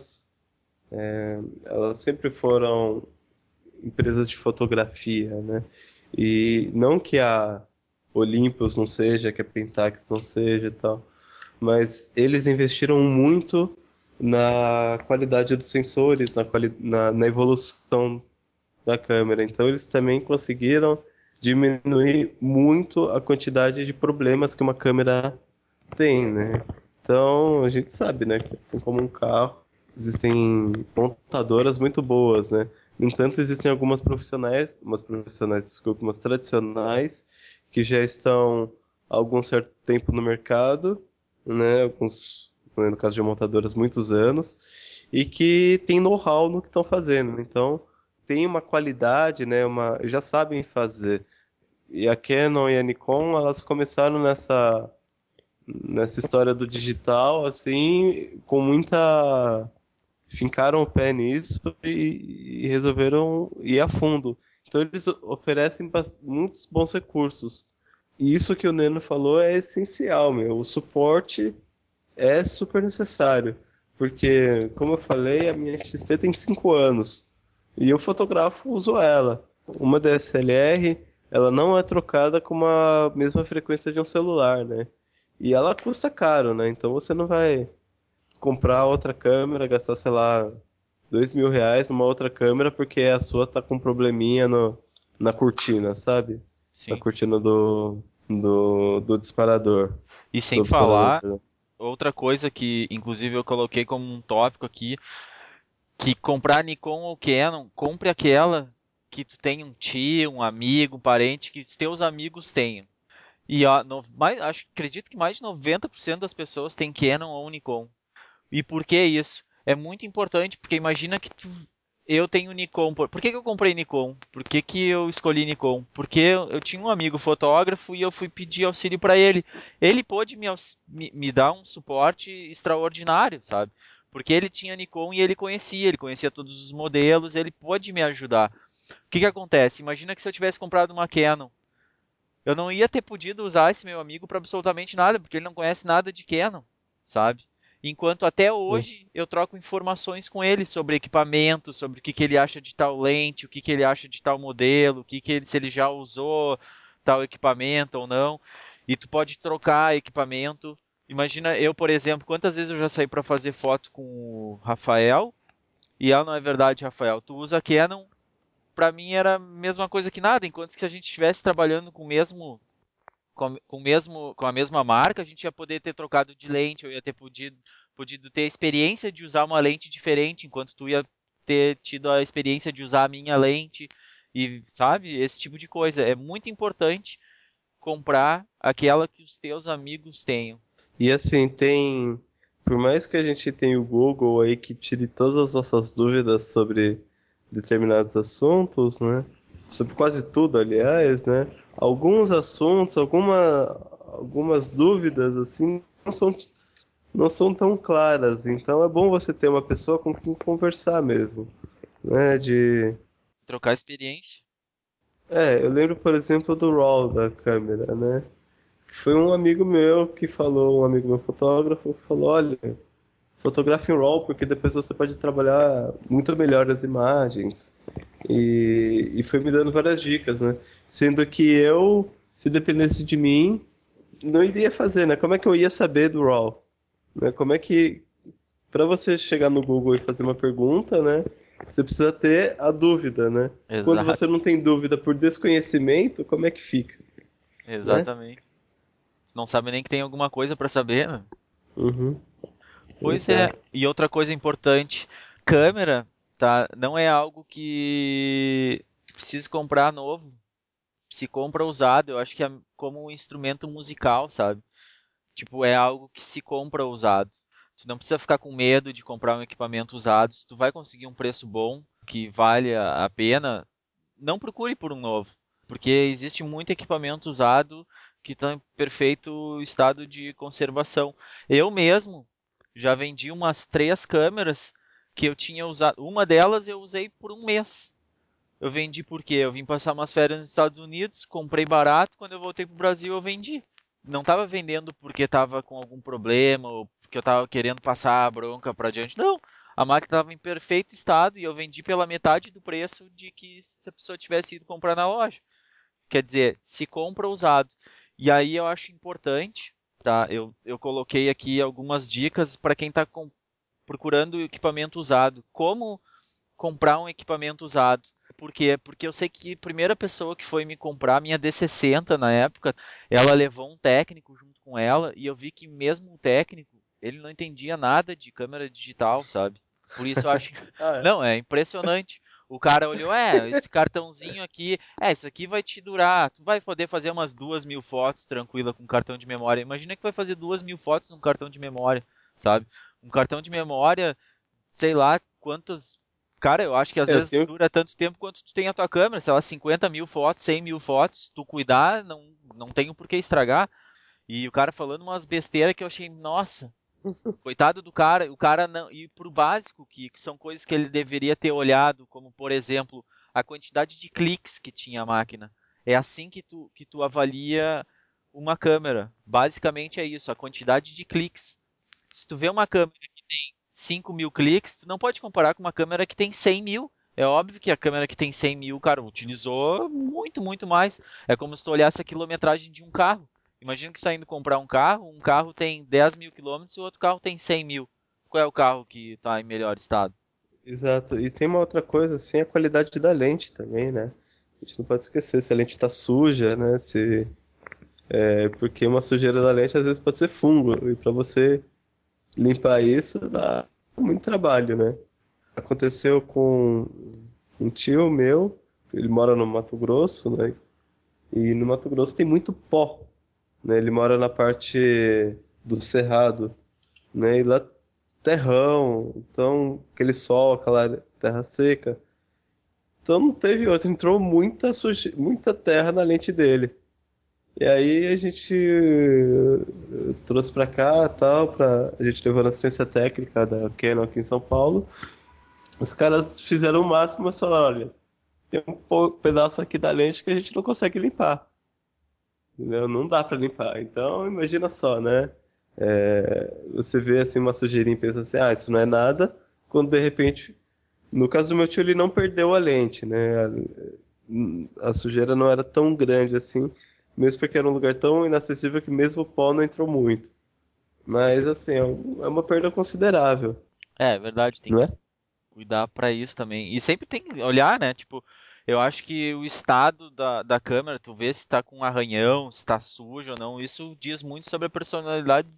Speaker 2: elas sempre foram empresas de fotografia, né? E não que a Olympus não seja, que a Pentax não seja e tal, mas eles investiram muito na qualidade dos sensores, na evolução da câmera. Então eles também conseguiram diminuir muito a quantidade de problemas que uma câmera tem, né? Então a gente sabe, né, que assim como um carro, existem montadoras muito boas, né? No entanto, existem desculpa, umas tradicionais que já estão há algum certo tempo no mercado, né? No caso de montadoras, muitos anos, e que tem know-how no que estão fazendo. Então, tem uma qualidade, né? Já sabem fazer. E a Canon e a Nikon, elas começaram nessa história do digital, assim, com muita fincaram o pé nisso e resolveram ir a fundo. Então eles oferecem muitos bons recursos. E isso que o Neno falou é essencial, meu. O suporte é super necessário. Porque, como eu falei, a minha XT tem 5 anos. E eu fotografo, uso ela. Uma DSLR, ela não é trocada com a mesma frequência de um celular, né? E ela custa caro, né? Então você não vai comprar outra câmera, gastar, sei lá, R$ 2.000 numa outra câmera porque a sua tá com um probleminha na cortina, sabe? Na
Speaker 1: Sim.
Speaker 2: cortina do disparador.
Speaker 1: E sem
Speaker 2: Do obturador,
Speaker 1: falar,
Speaker 2: perdão.
Speaker 1: outra coisa que inclusive eu coloquei como um tópico aqui, que comprar Nikon ou Canon, compre aquela que tu tem um tio, um amigo, um parente que os teus amigos tenham. E ó, acredito que mais de 90% das pessoas têm Canon ou Nikon. E por que isso? É muito importante, porque imagina que eu tenho Nikon. Por que eu comprei Nikon? Por que eu escolhi Nikon? Porque eu tinha um amigo fotógrafo e eu fui pedir auxílio para ele. Ele pôde me dar um suporte extraordinário, sabe? Porque ele tinha Nikon e ele conhecia todos os modelos, ele pôde me ajudar. O que acontece? Imagina que se eu tivesse comprado uma Canon, eu não ia ter podido usar esse meu amigo para absolutamente nada, porque ele não conhece nada de Canon, sabe? Enquanto até hoje eu troco informações com ele sobre equipamento, sobre o que ele acha de tal lente, o que ele acha de tal modelo, se ele já usou tal equipamento ou não. E tu pode trocar equipamento. Imagina eu, por exemplo, quantas vezes eu já saí para fazer foto com o Rafael, e não é verdade, Rafael, tu usa Canon, para mim era a mesma coisa que nada, enquanto que se a gente estivesse trabalhando com a mesma marca, a gente ia poder ter trocado de lente, eu ia ter podido ter a experiência de usar uma lente diferente, enquanto tu ia ter tido a experiência de usar a minha lente, e sabe, esse tipo de coisa. É muito importante comprar aquela que os teus amigos tenham.
Speaker 2: E assim, por mais que a gente tenha o Google aí que tire todas as nossas dúvidas sobre determinados assuntos, né? Sobre quase tudo, aliás, né? Alguns assuntos, algumas dúvidas, assim, não são tão claras. Então é bom você ter uma pessoa com quem conversar mesmo, né?
Speaker 1: Trocar experiência.
Speaker 2: Eu lembro, por exemplo, do RAW da câmera, né? Foi um amigo meu que falou, um amigo meu fotógrafo, que falou, olha, fotografe em RAW porque depois você pode trabalhar muito melhor as imagens. E foi me dando várias dicas, né? Sendo que eu, se dependesse de mim, não iria fazer, né? Como é que eu ia saber do RAW? Né? Como é que, para você chegar no Google e fazer uma pergunta, né? Você precisa ter a dúvida, né? Quando você
Speaker 1: Exato,
Speaker 2: não tem dúvida por desconhecimento, como é que fica, né?
Speaker 1: exatamente. Tu não sabe nem que tem alguma coisa para saber, né?
Speaker 2: Uhum,
Speaker 1: Pois é.
Speaker 2: exato.
Speaker 1: E outra coisa importante, câmera, tá? Não é algo que tu precisa comprar novo. Se compra usado, eu acho que é como um instrumento musical, sabe? Tipo, é algo que se compra usado. Tu não precisa ficar com medo de comprar um equipamento usado. Se tu vai conseguir um preço bom, que vale a pena, não procure por um novo, porque existe muito equipamento usado que está em perfeito estado de conservação. Eu mesmo já vendi umas 3 câmeras que eu tinha usado. Uma delas eu usei por um mês. Eu vendi porque eu vim passar umas férias nos Estados Unidos, comprei barato, quando eu voltei pro Brasil eu vendi. Não estava vendendo porque estava com algum problema ou porque eu estava querendo passar a bronca para adiante. Não, a máquina estava em perfeito estado e eu vendi pela metade do preço de que se a pessoa tivesse ido comprar na loja. Quer dizer, se compra usado. E aí eu acho importante, tá? Eu coloquei aqui algumas dicas para quem está procurando equipamento usado. Como comprar um equipamento usado. Por quê? Porque eu sei que a primeira pessoa que foi me comprar, a minha D60 na época, ela levou um técnico junto com ela e eu vi que mesmo o técnico, ele não entendia nada de câmera digital, sabe? Por isso eu acho.
Speaker 2: Ah, é.
Speaker 1: Não, é impressionante. O cara olhou, esse cartãozinho aqui, isso aqui vai te durar. Tu vai poder fazer umas 2.000 fotos tranquila com cartão de memória. Imagina que vai fazer 2.000 fotos num cartão de memória, sabe? Um cartão de memória sei lá quantos. Cara, eu acho que às
Speaker 2: Eu
Speaker 1: vezes
Speaker 2: tenho.
Speaker 1: dura tanto tempo quanto tu tem a tua câmera, sei lá, 50 mil fotos, 100 mil fotos, tu cuidar, não tem o porquê estragar. E o cara falando umas besteiras que eu achei, nossa, coitado do cara, o cara não. E pro básico, que são coisas que ele deveria ter olhado, como por exemplo, a quantidade de cliques que tinha a máquina. É assim que tu avalia uma câmera. Basicamente é isso, a quantidade de cliques. Se tu vê uma câmera que tem 5 mil cliques, tu não pode comparar com uma câmera que tem 100 mil. É óbvio que a câmera que tem 100 mil, cara, utilizou muito, muito mais. É como se tu olhasse a quilometragem de um carro. Imagina que tu está indo comprar um carro tem 10 mil quilômetros e o outro carro tem 100 mil. Qual é o carro que está em melhor estado?
Speaker 2: Exato. E tem uma outra coisa, assim, a qualidade da lente também, né? A gente não pode esquecer se a lente está suja, né? Se, porque uma sujeira da lente às vezes pode ser fungo. E para você limpar isso dá muito trabalho, né? Aconteceu com um tio meu, ele mora no Mato Grosso, né? E no Mato Grosso tem muito pó, né? Ele mora na parte do Cerrado, né? E lá terrão, então aquele sol, aquela terra seca. Então não teve outra, entrou muita terra na lente dele. E aí a gente trouxe pra cá, tal, a gente levou na assistência técnica da Canon aqui em São Paulo. Os caras fizeram o máximo, mas falaram, olha, tem um pedaço aqui da lente que a gente não consegue limpar. Entendeu? Não dá pra limpar. Então, imagina só, né? Você vê assim uma sujeirinha e pensa assim, ah, isso não é nada, quando de repente, no caso do meu tio, ele não perdeu a lente, né? A sujeira não era tão grande assim, mesmo porque era um lugar tão inacessível que mesmo o pó não entrou muito. Mas assim, é uma perda considerável,
Speaker 1: É verdade, tem
Speaker 2: não
Speaker 1: que
Speaker 2: é?
Speaker 1: cuidar para isso também. E sempre tem que olhar, né? Tipo, eu acho que o estado da câmera, tu vê se tá com um arranhão, se tá sujo ou não, isso diz muito sobre a personalidade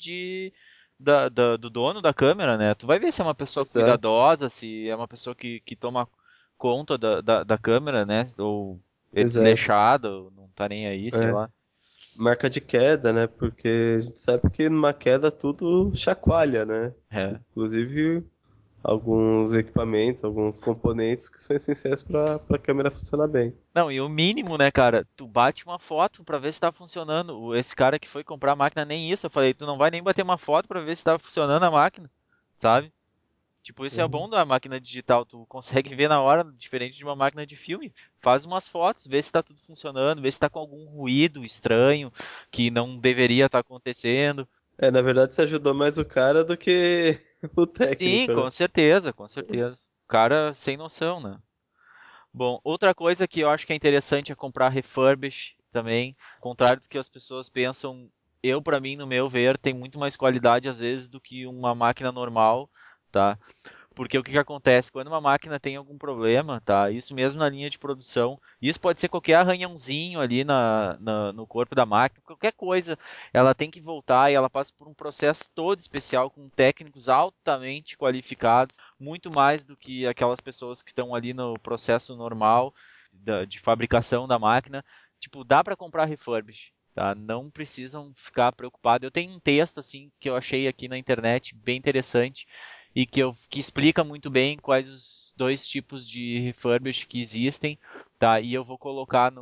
Speaker 1: do dono da câmera, né? Tu vai ver se é uma pessoa
Speaker 2: Exato.
Speaker 1: cuidadosa, se é uma pessoa que toma conta da câmera, né? Ou é
Speaker 2: Exato.
Speaker 1: desleixado, ou não tá nem aí, sei
Speaker 2: É.
Speaker 1: lá.
Speaker 2: Marca de queda, né? Porque a gente sabe que numa queda tudo chacoalha, né?
Speaker 1: É.
Speaker 2: Inclusive alguns equipamentos, alguns componentes que são essenciais para a câmera funcionar bem.
Speaker 1: Não, e o mínimo, né, cara? Tu bate uma foto pra ver se tá funcionando. Esse cara que foi comprar a máquina, nem isso. Eu falei, tu não vai nem bater uma foto pra ver se tá funcionando a máquina, sabe? Tipo, esse é o bom
Speaker 2: Uhum.
Speaker 1: da máquina digital. Tu consegue ver na hora, diferente de uma máquina de filme. Faz umas fotos, vê se tá tudo funcionando, vê se tá com algum ruído estranho que não deveria estar acontecendo.
Speaker 2: Na verdade, você ajudou mais o cara do que o
Speaker 1: Sim,
Speaker 2: técnico, né?
Speaker 1: com certeza, com certeza. O cara sem noção, né? Bom, outra coisa que eu acho que é interessante é comprar refurbish também. Ao contrário do que as pessoas pensam, eu, para mim, no meu ver, tem muito mais qualidade às vezes do que uma máquina normal, tá? Porque o que que acontece? Quando uma máquina tem algum problema, tá? Isso mesmo na linha de produção, isso pode ser qualquer arranhãozinho ali no corpo da máquina, qualquer coisa, ela tem que voltar e ela passa por um processo todo especial com técnicos altamente qualificados, muito mais do que aquelas pessoas que estão ali no processo normal de fabricação da máquina. Tipo, dá para comprar refurbish. Tá? Não precisam ficar preocupados. Eu tenho um texto assim que eu achei aqui na internet bem interessante e que explica muito bem quais os dois tipos de refurbish que existem, tá? E eu vou colocar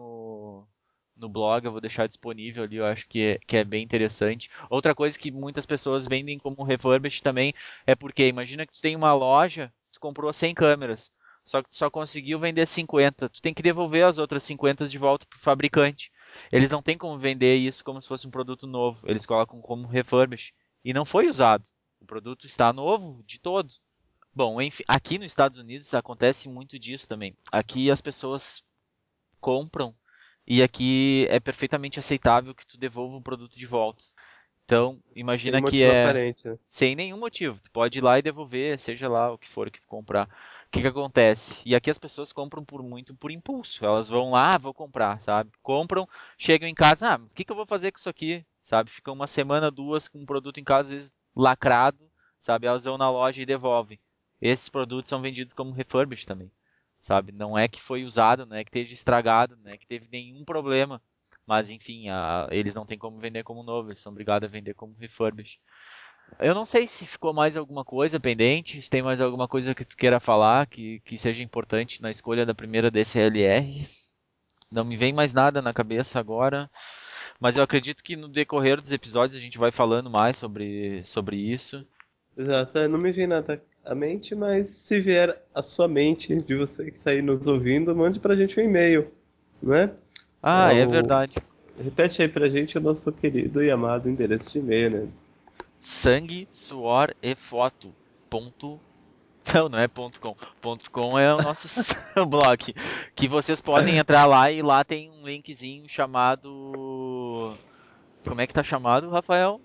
Speaker 1: no blog, eu vou deixar disponível ali, eu acho que é bem interessante. Outra coisa que muitas pessoas vendem como refurbish também é porque, imagina que tu tem uma loja, tu comprou 100 câmeras, só que tu só conseguiu vender 50, tu tem que devolver as outras 50 de volta pro fabricante. Eles não têm como vender isso como se fosse um produto novo, eles colocam como refurbish. E não foi usado. O produto está novo de todo. Bom, enfim, aqui nos Estados Unidos acontece muito disso também. Aqui as pessoas compram e aqui é perfeitamente aceitável que tu devolva o produto de volta. Então,
Speaker 2: Sem
Speaker 1: imagina que
Speaker 2: motivo
Speaker 1: é
Speaker 2: aparente, né?
Speaker 1: sem nenhum motivo. Tu pode ir lá e devolver, seja lá o que for que tu comprar. O que que acontece? E aqui as pessoas compram por muito por impulso. Elas vão lá, vou comprar, sabe? Compram, chegam em casa, o que que eu vou fazer com isso aqui? Sabe? Ficam uma semana, duas com um produto em casa, às vezes lacrado, sabe? Elas vão na loja e devolvem. Esses produtos são vendidos como refurbished também, sabe? Não é que foi usado, não é que esteja estragado, não é que teve nenhum problema. Mas enfim, eles não têm como vender como novo, eles são obrigados a vender como refurbished. Eu não sei se ficou mais alguma coisa pendente, se tem mais alguma coisa que tu queira falar que seja importante na escolha da primeira DSLR. Não me vem mais nada na cabeça agora, mas eu acredito que no decorrer dos episódios a gente vai falando mais sobre isso.
Speaker 2: Exato, não me vem nada à mente, mas se vier à sua mente, de você que está aí nos ouvindo, mande pra gente um e-mail, né? É
Speaker 1: Ah, é
Speaker 2: o...
Speaker 1: verdade.
Speaker 2: Repete aí pra gente o nosso querido e amado endereço de e-mail, né?
Speaker 1: Sangue, suor e foto. Ponto. Não, não é ponto .com. Ponto .com é o nosso blog. Que vocês podem entrar lá e lá tem um linkzinho chamado. Como é que tá chamado, Rafael?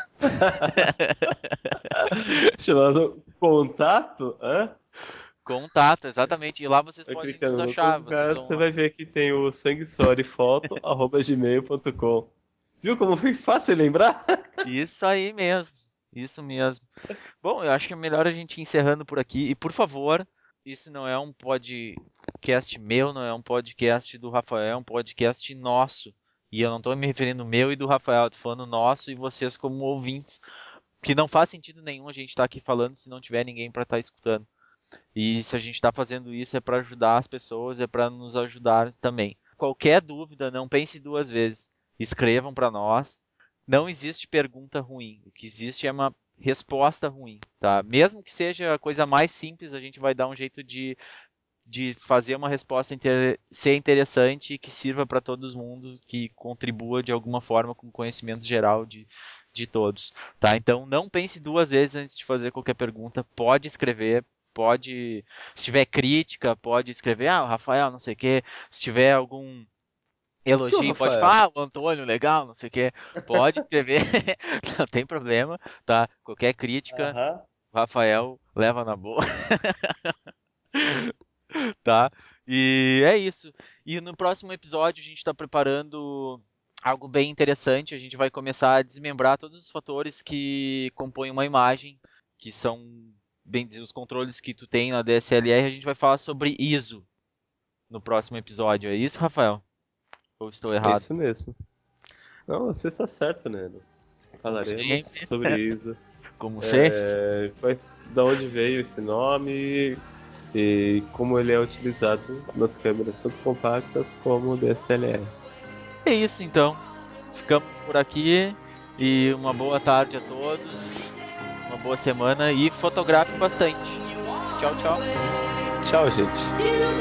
Speaker 2: Chamado contato, hã?
Speaker 1: Contato, exatamente. E lá vocês
Speaker 2: Vai
Speaker 1: podem nos
Speaker 2: clicando no
Speaker 1: achar. Vocês
Speaker 2: contato, você
Speaker 1: vão.
Speaker 2: vai ver que tem o sanguessuorefoto@gmail.com. Viu como foi fácil lembrar?
Speaker 1: Isso aí mesmo. Isso mesmo. Bom, eu acho que é melhor a gente ir encerrando por aqui. E por favor, isso não é um podcast meu, não é um podcast do Rafael, é um podcast nosso. E eu não estou me referindo meu e do Rafael, estou falando nosso e vocês como ouvintes. Que não faz sentido nenhum a gente estar aqui falando se não tiver ninguém para estar escutando. E se a gente está fazendo isso é para ajudar as pessoas, é para nos ajudar também. Qualquer dúvida, não pense duas vezes. Escrevam para nós. Não existe pergunta ruim. O que existe é uma resposta ruim, tá? Mesmo que seja a coisa mais simples, a gente vai dar um jeito de fazer uma resposta ser interessante e que sirva para todo mundo, que contribua de alguma forma com o conhecimento geral de todos, tá? Então não pense duas vezes antes de fazer qualquer pergunta. Pode escrever, pode, se tiver crítica, pode escrever, o Rafael, não sei o quê. Se tiver algum
Speaker 2: Por que o
Speaker 1: elogio, pode
Speaker 2: Rafael?
Speaker 1: falar, o Antônio, legal, não sei o quê. Pode escrever, não tem problema, tá? Qualquer crítica,
Speaker 2: Aham.
Speaker 1: o Rafael leva na boa. Tá? E é isso. E no próximo episódio a gente está preparando algo bem interessante. A gente vai começar a desmembrar todos os fatores que compõem uma imagem, que são, bem dizer, os controles que tu tem na DSLR. A gente vai falar sobre ISO no próximo episódio. É isso, Rafael? Ou estou
Speaker 2: É
Speaker 1: errado?
Speaker 2: isso mesmo. Não, você está certo, né?
Speaker 1: Como
Speaker 2: Falaremos
Speaker 1: sempre.
Speaker 2: sobre isso.
Speaker 1: Como sempre.
Speaker 2: Da onde veio esse nome e como ele é utilizado nas câmeras tanto compactas como DSLR.
Speaker 1: É isso então. Ficamos por aqui e uma boa tarde a todos. Uma boa semana e fotografe bastante. Tchau, tchau.
Speaker 2: Tchau, gente.